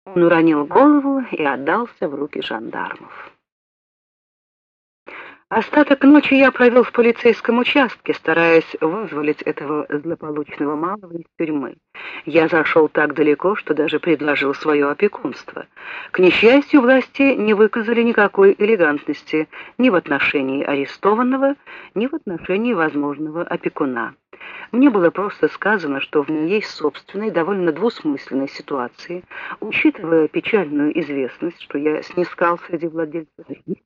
Он уронил голову и отдался в руки жандармов. Остаток ночи я провел в полицейском участке, стараясь вызволить этого злополучного малого из тюрьмы. Я зашел так далеко, что даже предложил свое опекунство. К несчастью, власти не выказали никакой элегантности ни в отношении арестованного, ни в отношении возможного опекуна. Мне было просто сказано, что в моей собственной, довольно двусмысленной ситуации, учитывая печальную известность, что я снискал среди владельцев,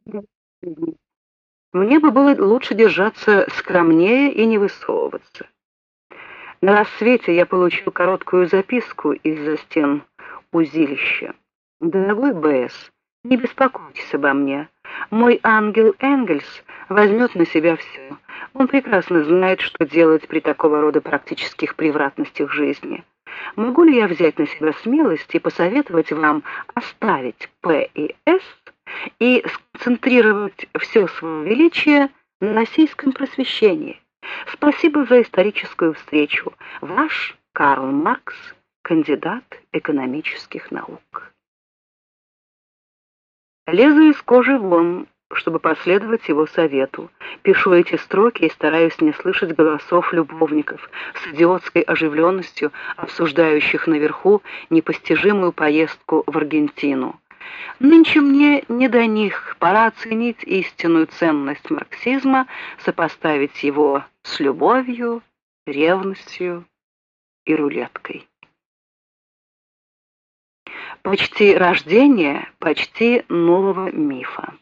мне бы было лучше держаться скромнее и не высовываться. На рассвете я получил короткую записку из-за стен узилища. «Дорогой Б.С., не беспокойтесь обо мне. Мой ангел Энгельс возьмет на себя все. Он прекрасно знает, что делать при такого рода практических превратностях жизни. Могу ли я взять на себя смелость и посоветовать вам оставить П и С и сконцентрировать все свое величие на российском просвещении? Спасибо за историческую встречу. Ваш Карл Маркс, кандидат экономических наук». Лезу из кожи вон, чтобы последовать его совету. Пишу эти строки и стараюсь не слышать голосов любовников с идиотской оживленностью, обсуждающих наверху непостижимую поездку в Аргентину. Нынче мне не до них, пора оценить истинную ценность марксизма, сопоставить его с любовью, ревностью и рулеткой. Почти рождение почти нового мифа.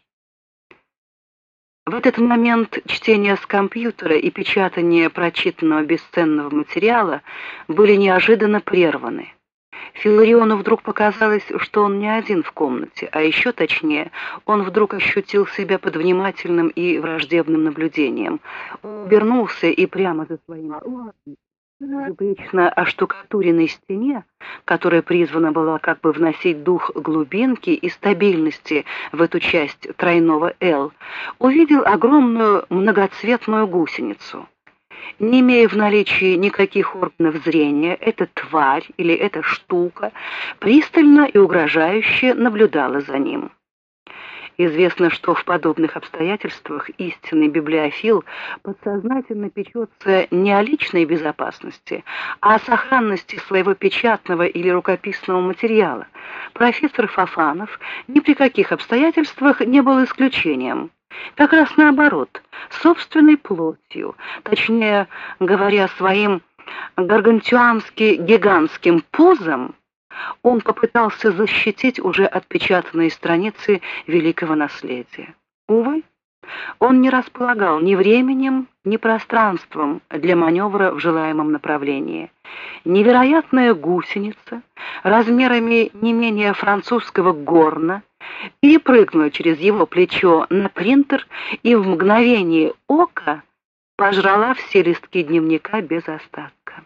В этот момент чтение с компьютера и печатание прочитанного бесценного материала были неожиданно прерваны. Филариону вдруг показалось, что он не один в комнате, а еще точнее, он вдруг ощутил себя под внимательным и враждебным наблюдением. Он обернулся и прямо за своим безупречно оштукатуренной стене, которая призвана была как бы вносить дух глубинки и стабильности в эту часть тройного «Л», увидел огромную многоцветную гусеницу. Не имея в наличии никаких органов зрения, эта тварь или эта штука пристально и угрожающе наблюдала за ним. Известно, что в подобных обстоятельствах истинный библиофил подсознательно печется не о личной безопасности, а о сохранности своего печатного или рукописного материала. Профессор Фофанов ни при каких обстоятельствах не был исключением. Как раз наоборот, собственной плотью, точнее говоря, своим гаргантюански-гигантским пузом, он попытался защитить уже отпечатанные страницы великого наследия. Увы, он не располагал ни временем, ни пространством для маневра в желаемом направлении. Невероятная гусеница, размерами не менее французского горна, перепрыгнула через его плечо на принтер и в мгновение ока пожрала все листки дневника без остатка.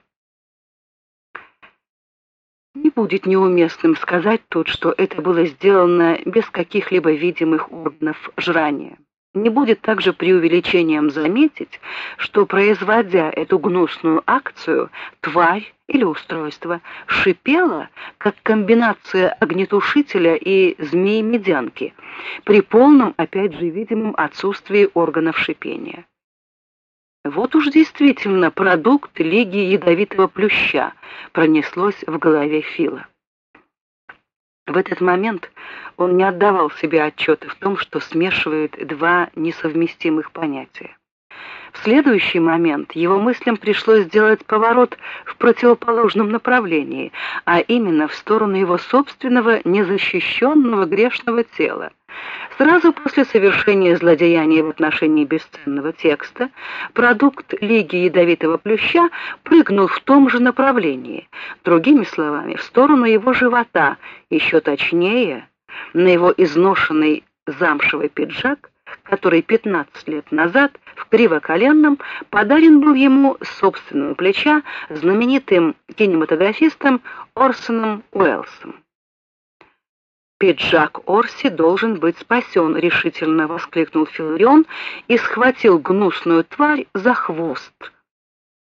Не будет неуместным сказать тут, что это было сделано без каких-либо видимых органов жрания. Не будет также преувеличением заметить, что, производя эту гнусную акцию, тварь или устройство шипело, как комбинация огнетушителя и змеи-медянки, при полном, опять же, видимом отсутствии органов шипения. Вот уж действительно продукт Лиги Ядовитого Плюща, пронеслось в голове Фила. В этот момент он не отдавал себе отчета в том, что смешивает два несовместимых понятия. В следующий момент его мыслям пришлось сделать поворот в противоположном направлении, а именно в сторону его собственного незащищенного грешного тела. Сразу после совершения злодеяния в отношении бесценного текста продукт Лиги Ядовитого Плюща прыгнул в том же направлении, другими словами, в сторону его живота, еще точнее, на его изношенный замшевый пиджак, который 15 лет назад в Кривоколенном подарен был ему с собственного плеча знаменитым кинематографистом Орсоном Уэллсом. «Пиджак Орси должен быть спасен», — решительно воскликнул Филарион и схватил гнусную тварь за хвост.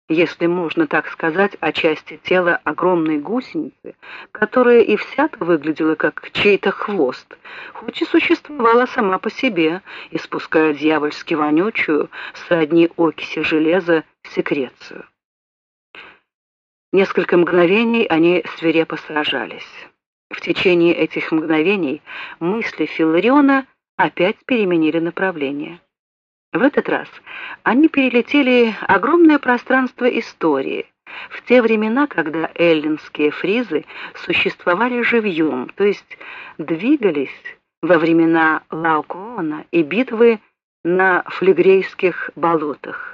если можно так сказать, о части тела огромной гусеницы, которая и вся-то выглядела как чей-то хвост, хоть и существовала сама по себе, испуская дьявольски вонючую, сродни окиси железа, секрецию. Несколько мгновений они свирепо сражались. В течение этих мгновений мысли Филлариона опять переменили направление. В этот раз они перелетели огромное пространство истории, в те времена, когда эллинские фризы существовали живьем, то есть двигались во времена Лаокоона и битвы на Флегрейских болотах.